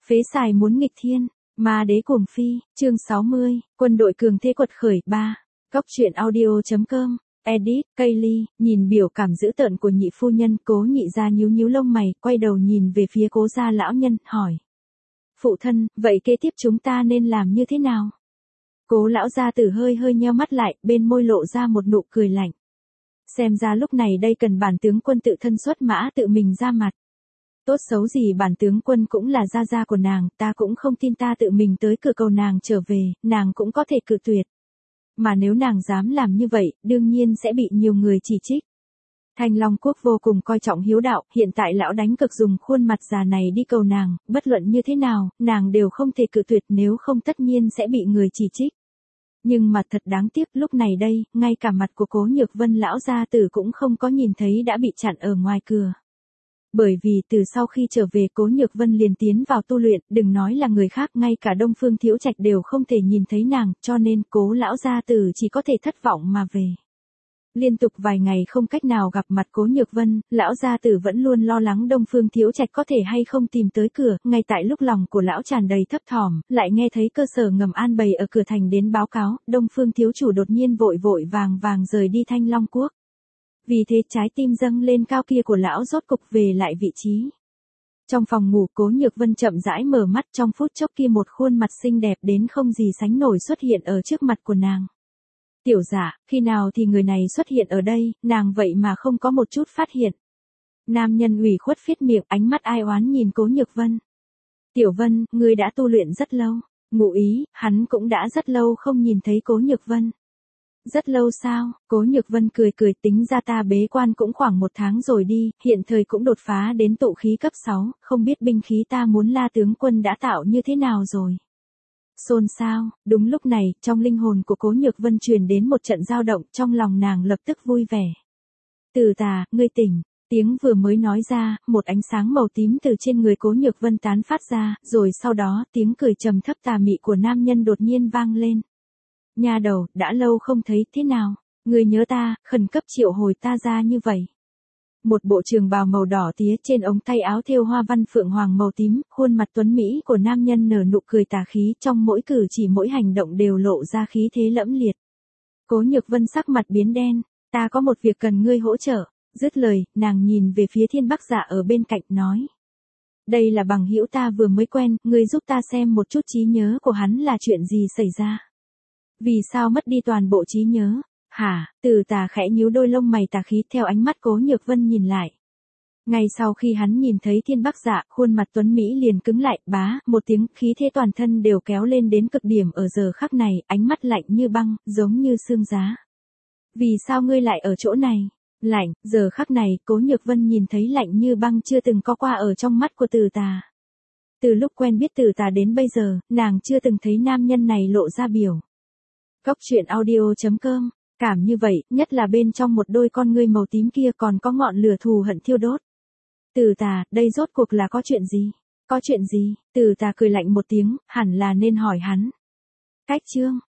Phế xài muốn nghịch thiên, ma đế cuồng phi, chương 60, quân đội cường thế quật khởi 3. Góc truyện audio.com, edit, Kaylee, nhìn biểu cảm dữ tợn của nhị phu nhân, Cố Nhị gia nhíu nhíu lông mày, quay đầu nhìn về phía Cố gia lão nhân, hỏi. Phụ thân, vậy kế tiếp chúng ta nên làm như thế nào? Cố lão gia tử hơi hơi nheo mắt lại, bên môi lộ ra một nụ cười lạnh. Xem ra lúc này đây cần bản tướng quân tự thân xuất mã tự mình ra mặt. Tốt xấu gì bản tướng quân cũng là gia gia của nàng, ta cũng không tin ta tự mình tới cửa cầu nàng trở về, nàng cũng có thể cự tuyệt. Mà nếu nàng dám làm như vậy, đương nhiên sẽ bị nhiều người chỉ trích. Thanh Long Quốc vô cùng coi trọng hiếu đạo, hiện tại lão đánh cực dùng khuôn mặt già này đi cầu nàng, bất luận như thế nào, nàng đều không thể cự tuyệt, nếu không tất nhiên sẽ bị người chỉ trích. Nhưng mà thật đáng tiếc, lúc này đây, ngay cả mặt của Cố Nhược Vân lão gia tử cũng không có nhìn thấy đã bị chặn ở ngoài cửa. Bởi vì từ sau khi trở về Cố Nhược Vân liền tiến vào tu luyện, đừng nói là người khác, ngay cả Đông Phương Thiếu Trạch đều không thể nhìn thấy nàng, cho nên Cố lão gia tử chỉ có thể thất vọng mà về. Liên tục vài ngày không cách nào gặp mặt Cố Nhược Vân, lão gia tử vẫn luôn lo lắng Đông Phương Thiếu Trạch có thể hay không tìm tới cửa, ngay tại lúc lòng của lão tràn đầy thấp thỏm, lại nghe thấy cơ sở ngầm an bày ở cửa thành đến báo cáo, Đông Phương thiếu chủ đột nhiên vội vội vàng vàng rời đi Thanh Long Quốc. Vì thế trái tim dâng lên cao kia của lão rốt cục về lại vị trí. Trong phòng ngủ Cố Nhược Vân chậm rãi mở mắt, trong phút chốc kia một khuôn mặt xinh đẹp đến không gì sánh nổi xuất hiện ở trước mặt của nàng. Tiểu Dạ, khi nào thì người này xuất hiện ở đây, nàng vậy mà không có một chút phát hiện. Nam nhân ủy khuất phết miệng, ánh mắt ai oán nhìn Cố Nhược Vân. Tiểu Vân, ngươi đã tu luyện rất lâu. Ngụ ý, hắn cũng đã rất lâu không nhìn thấy Cố Nhược Vân. Rất lâu sao? Cố Nhược Vân cười cười, tính ra ta bế quan cũng khoảng 1 tháng rồi đi, hiện thời cũng đột phá đến tụ khí cấp 6, không biết binh khí ta muốn La tướng quân đã tạo như thế nào rồi. Xôn xao, đúng lúc này, trong linh hồn của Cố Nhược Vân truyền đến một trận dao động, trong lòng nàng lập tức vui vẻ. Từ Tà, ngươi tỉnh, tiếng vừa mới nói ra, một ánh sáng màu tím từ trên người Cố Nhược Vân tán phát ra, rồi sau đó, tiếng cười trầm thấp tà mị của nam nhân đột nhiên vang lên. Nha đầu, đã lâu không thấy, thế nào? Ngươi nhớ ta, khẩn cấp triệu hồi ta ra như vậy. Một bộ trường bào màu đỏ tía, trên ống tay áo thêu hoa văn phượng hoàng màu tím, khuôn mặt tuấn mỹ của nam nhân nở nụ cười tà khí, trong mỗi cử chỉ mỗi hành động đều lộ ra khí thế lẫm liệt. Cố Nhược Vân sắc mặt biến đen, ta có một việc cần ngươi hỗ trợ. Dứt lời, nàng nhìn về phía Thiên Bắc Dạ ở bên cạnh nói. Đây là bằng hữu ta vừa mới quen, ngươi giúp ta xem một chút trí nhớ của hắn là chuyện gì xảy ra. Vì sao mất đi toàn bộ trí nhớ? Hả? Từ Tà khẽ nhíu đôi lông mày tà khí, theo ánh mắt Cố Nhược Vân nhìn lại. Ngay sau khi hắn nhìn thấy Thiên Bắc Dạ, khuôn mặt tuấn mỹ liền cứng lại, bá, một tiếng, khí thế toàn thân đều kéo lên đến cực điểm ở giờ khắc này, ánh mắt lạnh như băng, giống như xương giá. Vì sao ngươi lại ở chỗ này? Lạnh, giờ khắc này, Cố Nhược Vân nhìn thấy lạnh như băng chưa từng có qua ở trong mắt của Từ Tà. Từ lúc quen biết Từ Tà đến bây giờ, nàng chưa từng thấy nam nhân này lộ ra biểu. Góc truyện audio.com, cảm như vậy, nhất là bên trong một đôi con ngươi màu tím kia còn có ngọn lửa thù hận thiêu đốt. Từ Tà, đây rốt cuộc là có chuyện gì? Có chuyện gì? Từ Tà cười lạnh một tiếng, hẳn là nên hỏi hắn. Cách chương.